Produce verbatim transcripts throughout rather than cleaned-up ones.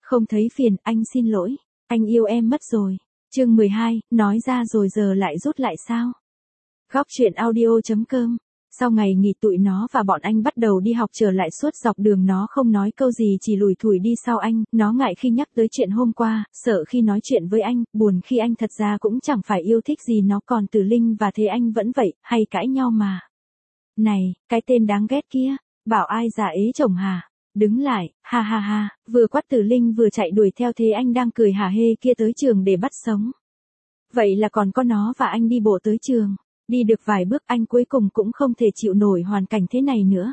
Không thấy phiền, anh xin lỗi. Anh yêu em mất rồi. Chương mười hai, nói ra rồi giờ lại rút lại sao? Góc truyện audio chấm com. Sau ngày nghỉ tụi nó và bọn anh bắt đầu đi học trở lại suốt dọc đường nó không nói câu gì chỉ lủi thủi đi sau anh, nó ngại khi nhắc tới chuyện hôm qua, sợ khi nói chuyện với anh, buồn khi anh thật ra cũng chẳng phải yêu thích gì nó còn Tử Linh và thế anh vẫn vậy, hay cãi nhau mà. Này, cái tên đáng ghét kia, bảo ai già ế chồng hả? Đứng lại, ha ha ha, vừa quát Tử Linh vừa chạy đuổi theo thế anh đang cười hả hê kia tới trường để bắt sống. Vậy là còn có nó và anh đi bộ tới trường. Đi được vài bước anh cuối cùng cũng không thể chịu nổi hoàn cảnh thế này nữa.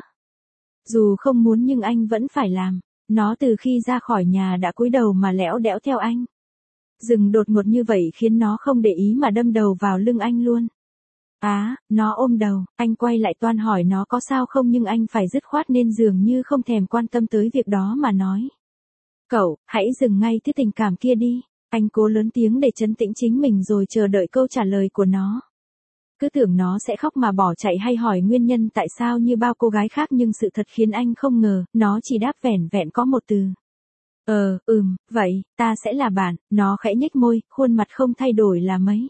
Dù không muốn nhưng anh vẫn phải làm. Nó từ khi ra khỏi nhà đã cúi đầu mà lẽo đẽo theo anh. Dừng đột ngột như vậy khiến nó không để ý mà đâm đầu vào lưng anh luôn. Á, à, nó ôm đầu, anh quay lại toan hỏi nó có sao không nhưng anh phải dứt khoát nên dường như không thèm quan tâm tới việc đó mà nói. Cậu, hãy dừng ngay thứ tình cảm kia đi. Anh cố lớn tiếng để trấn tĩnh chính mình rồi chờ đợi câu trả lời của nó. Cứ tưởng nó sẽ khóc mà bỏ chạy hay hỏi nguyên nhân tại sao như bao cô gái khác nhưng sự thật khiến anh không ngờ, nó chỉ đáp vẻn vẹn có một từ. Ờ, ừm, vậy, ta sẽ là bạn, nó khẽ nhếch môi, khuôn mặt không thay đổi là mấy.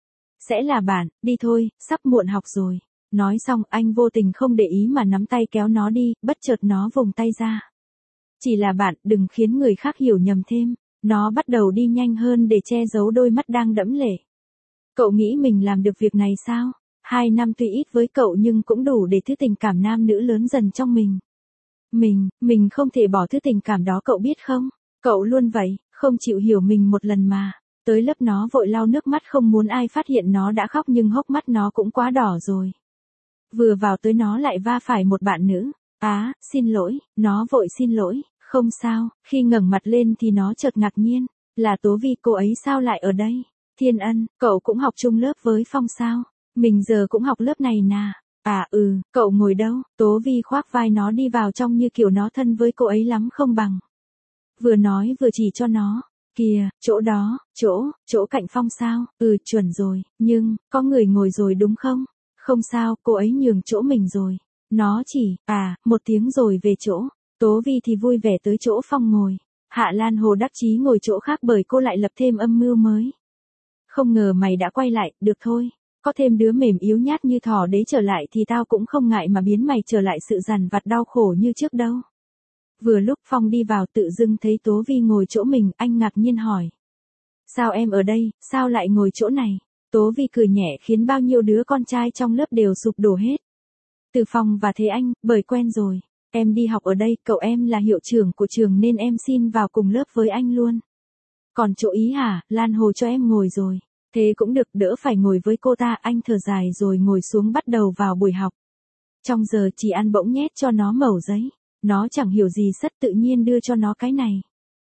Sẽ là bạn, đi thôi, sắp muộn học rồi. Nói xong anh vô tình không để ý mà nắm tay kéo nó đi, bất chợt nó vùng tay ra. Chỉ là bạn, đừng khiến người khác hiểu nhầm thêm. Nó bắt đầu đi nhanh hơn để che giấu đôi mắt đang đẫm lệ. Cậu nghĩ mình làm được việc này sao? Hai năm tuy ít với cậu nhưng cũng đủ để thứ tình cảm nam nữ lớn dần trong mình. Mình, mình không thể bỏ thứ tình cảm đó cậu biết không? Cậu luôn vậy, không chịu hiểu mình một lần mà. Tới lớp nó vội lau nước mắt không muốn ai phát hiện nó đã khóc nhưng hốc mắt nó cũng quá đỏ rồi. Vừa vào tới nó lại va phải một bạn nữ. Á, à, xin lỗi, nó vội xin lỗi, không sao, khi ngẩng mặt lên thì nó chợt ngạc nhiên. Là Tố Vi, cô ấy sao lại ở đây? Thiên Ân, cậu cũng học chung lớp với Phong sao? Mình giờ cũng học lớp này nà. À ừ, cậu ngồi đâu? Tố Vi khoác vai nó đi vào trong như kiểu nó thân với cô ấy lắm không bằng. Vừa nói vừa chỉ cho nó. Kìa, chỗ đó, chỗ, chỗ cạnh Phong sao? Ừ, chuẩn rồi, nhưng, có người ngồi rồi đúng không? Không sao, cô ấy nhường chỗ mình rồi. Nó chỉ, à, một tiếng rồi về chỗ. Tố Vi thì vui vẻ tới chỗ Phong ngồi. Hạ Lan Hồ đắc chí ngồi chỗ khác bởi cô lại lập thêm âm mưu mới. Không ngờ mày đã quay lại, được thôi. Có thêm đứa mềm yếu nhát như thỏ đế trở lại thì tao cũng không ngại mà biến mày trở lại sự dằn vặt đau khổ như trước đâu. Vừa lúc Phong đi vào tự dưng thấy Tố Vi ngồi chỗ mình, anh ngạc nhiên hỏi. Sao em ở đây, sao lại ngồi chỗ này? Tố Vi cười nhẹ khiến bao nhiêu đứa con trai trong lớp đều sụp đổ hết. Từ Phong và Thế Anh, bởi quen rồi. Em đi học ở đây, cậu em là hiệu trưởng của trường nên em xin vào cùng lớp với anh luôn. Còn chỗ ý hả, Lan Hồ cho em ngồi rồi. Thế cũng được, đỡ phải ngồi với cô ta, anh thở dài rồi ngồi xuống bắt đầu vào buổi học. Trong giờ Chị An bỗng nhét cho nó mẩu giấy. Nó chẳng hiểu gì sất tự nhiên đưa cho nó cái này.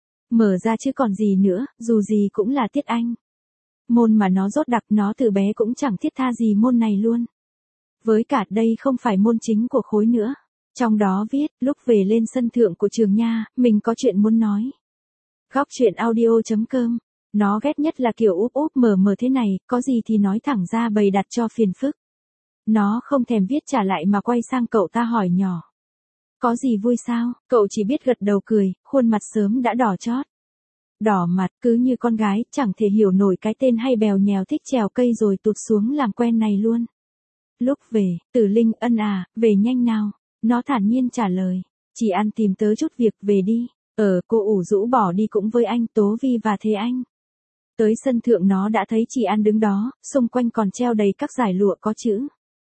Mở ra chứ còn gì nữa, dù gì cũng là tiết Anh. Môn mà nó dốt đặc, nó từ bé cũng chẳng thiết tha gì môn này luôn. Với cả đây không phải môn chính của khối nữa. Trong đó viết, lúc về lên sân thượng của trường nha, mình có chuyện muốn nói. Góc truyện audio chấm com. Nó ghét nhất là kiểu úp úp mở mở thế này, có gì thì nói thẳng ra bày đặt cho phiền phức. Nó không thèm viết trả lại mà quay sang cậu ta hỏi nhỏ. Có gì vui sao? Cậu chỉ biết gật đầu cười, khuôn mặt sớm đã đỏ chót. Đỏ mặt, cứ như con gái, chẳng thể hiểu nổi cái tên hay bèo nhèo thích trèo cây rồi tụt xuống làm quen này luôn. Lúc về, Tử Linh ân à, về nhanh nào. Nó thản nhiên trả lời. Chị An tìm tớ chút việc, về đi. Ờ, cô ủ rũ bỏ đi cũng với anh, Tố Vi và Thế Anh. Tới sân thượng nó đã thấy chị An đứng đó, xung quanh còn treo đầy các dải lụa có chữ.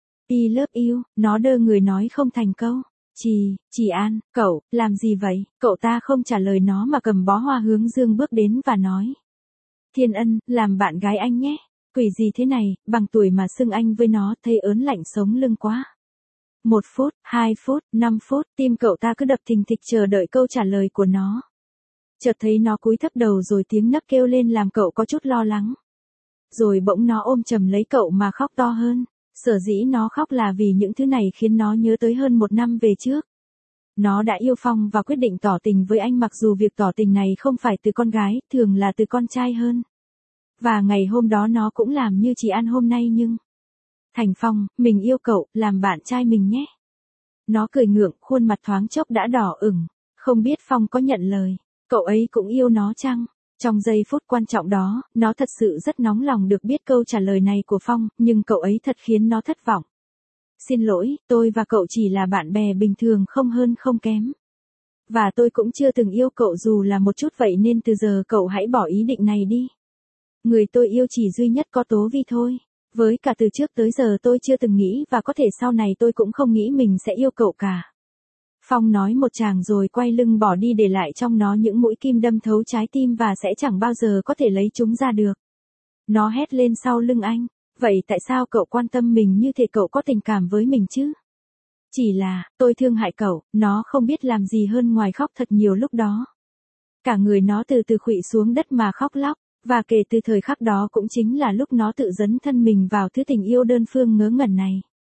I love you, nó đơ người nói không thành câu. Chị, chị An, cậu, làm gì vậy? Cậu ta không trả lời nó mà cầm bó hoa hướng dương bước đến và nói. Thiên Ân, làm bạn gái anh nhé. Quỷ gì thế này, bằng tuổi mà xưng anh với nó, thấy ớn lạnh sống lưng quá. Một phút, hai phút, năm phút, tim cậu ta cứ đập thình thịch chờ đợi câu trả lời của nó. Chợt thấy nó cúi thấp đầu rồi tiếng nấc kêu lên làm cậu có chút lo lắng. Rồi bỗng nó ôm chầm lấy cậu mà khóc to hơn. Sở dĩ nó khóc là vì những thứ này khiến nó nhớ tới hơn một năm về trước. Nó đã yêu Phong và quyết định tỏ tình với anh mặc dù việc tỏ tình này không phải từ con gái, thường là từ con trai hơn. Và ngày hôm đó nó cũng làm như chị An hôm nay nhưng... Thành Phong, mình yêu cậu, làm bạn trai mình nhé. Nó cười ngượng, khuôn mặt thoáng chốc đã đỏ ửng. Không biết Phong có nhận lời. Cậu ấy cũng yêu nó chăng? Trong giây phút quan trọng đó, nó thật sự rất nóng lòng được biết câu trả lời này của Phong, nhưng cậu ấy thật khiến nó thất vọng. Xin lỗi, tôi và cậu chỉ là bạn bè bình thường không hơn không kém. Và tôi cũng chưa từng yêu cậu dù là một chút vậy nên từ giờ cậu hãy bỏ ý định này đi. Người tôi yêu chỉ duy nhất có Tố Vi thôi. Với cả từ trước tới giờ tôi chưa từng nghĩ và có thể sau này tôi cũng không nghĩ mình sẽ yêu cậu cả. Phong nói một tràng rồi quay lưng bỏ đi để lại trong nó những mũi kim đâm thấu trái tim và sẽ chẳng bao giờ có thể lấy chúng ra được. Nó hét lên sau lưng anh, vậy tại sao cậu quan tâm mình như thể cậu có tình cảm với mình chứ? Chỉ là, tôi thương hại cậu, nó không biết làm gì hơn ngoài khóc thật nhiều lúc đó. Cả người nó từ từ khuỵu xuống đất mà khóc lóc, và kể từ thời khắc đó cũng chính là lúc nó tự dấn thân mình vào thứ tình yêu đơn phương ngớ ngẩn này.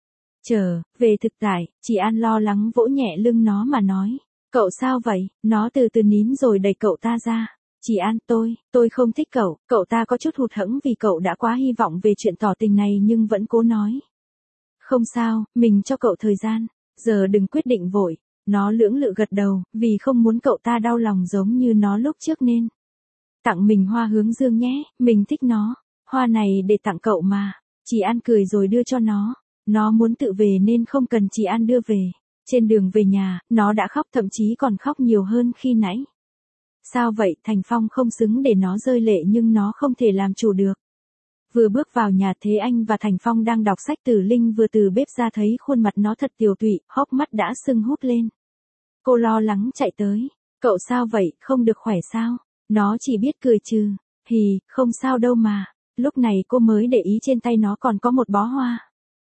Trở về thực tại, chị An lo lắng vỗ nhẹ lưng nó mà nói, cậu sao vậy? Nó từ từ nín rồi đẩy cậu ta ra. Chị An, tôi, tôi không thích cậu, cậu ta có chút hụt hẫng vì cậu đã quá hy vọng về chuyện tỏ tình này nhưng vẫn cố nói. Không sao, mình cho cậu thời gian, giờ đừng quyết định vội. Nó lưỡng lự gật đầu, vì không muốn cậu ta đau lòng giống như nó lúc trước nên. Tặng mình hoa hướng dương nhé, mình thích nó, hoa này để tặng cậu mà. Chị An cười rồi đưa cho nó. Nó muốn tự về nên không cần chị An đưa về. Trên đường về nhà, nó đã khóc thậm chí còn khóc nhiều hơn khi nãy. Sao vậy? Thành Phong không xứng để nó rơi lệ nhưng nó không thể làm chủ được. Vừa bước vào nhà Thế Anh và Thành Phong đang đọc sách Tử Linh vừa từ bếp ra thấy khuôn mặt nó thật tiều tụy, hốc mắt đã sưng húp lên. Cô lo lắng chạy tới. Cậu sao vậy, không được khỏe sao? Nó chỉ biết cười trừ. Hì, không sao đâu mà. Lúc này cô mới để ý trên tay nó còn có một bó hoa.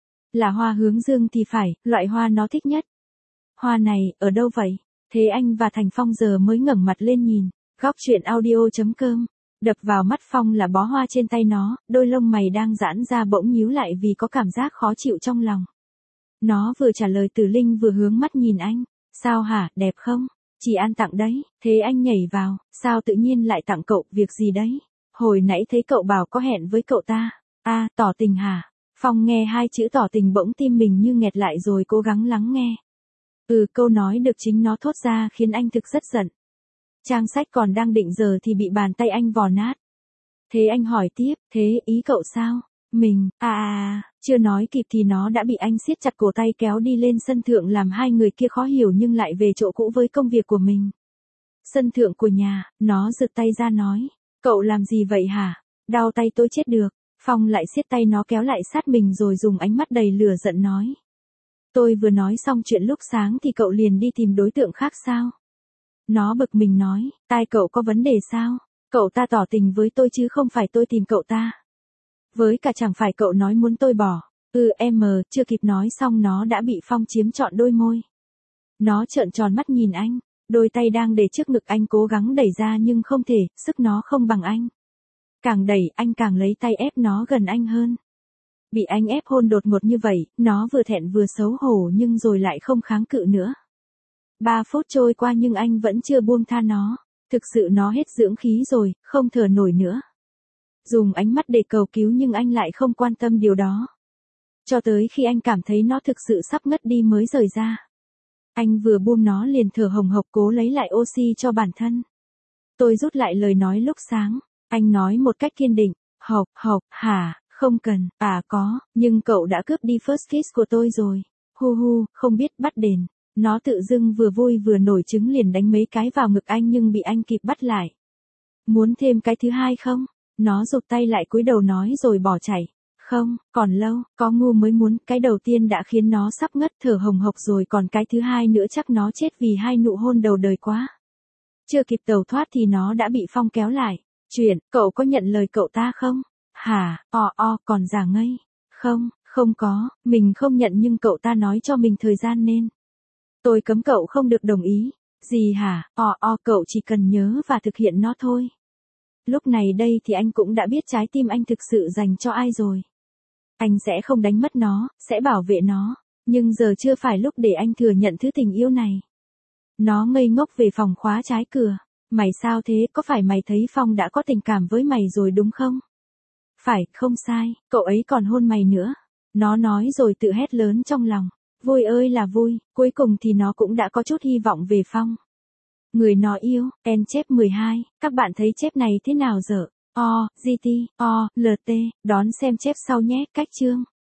Là hoa hướng dương thì phải, loại hoa nó thích nhất. Hoa này, ở đâu vậy? Thế Anh và Thành Phong giờ mới ngẩng mặt lên nhìn. Góc truyện audio chấm com. Đập vào mắt Phong là bó hoa trên tay nó, đôi lông mày đang giãn ra bỗng nhíu lại vì có cảm giác khó chịu trong lòng. Nó vừa trả lời Tử Linh vừa hướng mắt nhìn anh. Sao hả, đẹp không? Chị An tặng đấy. Thế Anh nhảy vào, sao tự nhiên lại tặng cậu, việc gì đấy? Hồi nãy thấy cậu bảo có hẹn với cậu ta. À, tỏ tình hả? Phong nghe hai chữ tỏ tình bỗng tim mình như nghẹt lại rồi cố gắng lắng nghe. Ừ, câu nói được chính nó thốt ra khiến anh thực rất giận. Trang sách còn đang định giờ thì bị bàn tay anh vò nát. Thế anh hỏi tiếp, thế ý cậu sao? Mình, à à, chưa nói kịp thì nó đã bị anh siết chặt cổ tay kéo đi lên sân thượng làm hai người kia khó hiểu nhưng lại về chỗ cũ với công việc của mình. Sân thượng của nhà, nó giật tay ra nói, cậu làm gì vậy hả? Đau tay tôi chết được. Phong lại siết tay nó kéo lại sát mình rồi dùng ánh mắt đầy lửa giận nói. Tôi vừa nói xong chuyện lúc sáng thì cậu liền đi tìm đối tượng khác sao? Nó bực mình nói, tai cậu có vấn đề sao? Cậu ta tỏ tình với tôi chứ không phải tôi tìm cậu ta. Với cả chẳng phải cậu nói muốn tôi bỏ. Ừ em, chưa kịp nói xong nó đã bị Phong chiếm trọn đôi môi. Nó trợn tròn mắt nhìn anh, đôi tay đang để trước ngực anh cố gắng đẩy ra nhưng không thể, sức nó không bằng anh. Càng đẩy anh càng lấy tay ép nó gần anh hơn. Bị anh ép hôn đột ngột như vậy, nó vừa thẹn vừa xấu hổ nhưng rồi lại không kháng cự nữa. Ba phút trôi qua nhưng anh vẫn chưa buông tha nó. Thực sự nó hết dưỡng khí rồi, không thở nổi nữa. Dùng ánh mắt để cầu cứu nhưng anh lại không quan tâm điều đó. Cho tới khi anh cảm thấy nó thực sự sắp ngất đi mới rời ra. Anh vừa buông nó liền thở hồng hộc cố lấy lại oxy cho bản thân. Tôi rút lại lời nói lúc sáng. Anh nói một cách kiên định, học, học, hả, không cần, à có, nhưng cậu đã cướp đi first kiss của tôi rồi. Hu hu, không biết bắt đền. Nó tự dưng vừa vui vừa nổi trứng liền đánh mấy cái vào ngực anh nhưng bị anh kịp bắt lại. Muốn thêm cái thứ hai không? Nó rụt tay lại cúi đầu nói rồi bỏ chạy. Không, còn lâu, có ngu mới muốn, cái đầu tiên đã khiến nó sắp ngất thở hồng hộc rồi còn cái thứ hai nữa chắc nó chết vì hai nụ hôn đầu đời quá. Chưa kịp tẩu thoát thì nó đã bị Phong kéo lại. Chuyện, cậu có nhận lời cậu ta không? Hả, o o, còn giả ngây. Không, không có, mình không nhận nhưng cậu ta nói cho mình thời gian nên. Tôi cấm cậu không được đồng ý. Gì hả, o o, cậu chỉ cần nhớ và thực hiện nó thôi. Lúc này đây thì anh cũng đã biết trái tim anh thực sự dành cho ai rồi. Anh sẽ không đánh mất nó, sẽ bảo vệ nó. Nhưng giờ chưa phải lúc để anh thừa nhận thứ tình yêu này. Nó ngây ngốc về phòng khóa trái cửa. Mày sao thế, có phải mày thấy Phong đã có tình cảm với mày rồi đúng không? Phải, không sai, cậu ấy còn hôn mày nữa. Nó nói rồi tự hét lớn trong lòng. Vui ơi là vui, cuối cùng thì nó cũng đã có chút hy vọng về Phong. Người nó yêu, en chép mười hai, các bạn thấy chép này thế nào dở? O, giê tê, O, lờ tê, đón xem chép sau nhé, cách chương.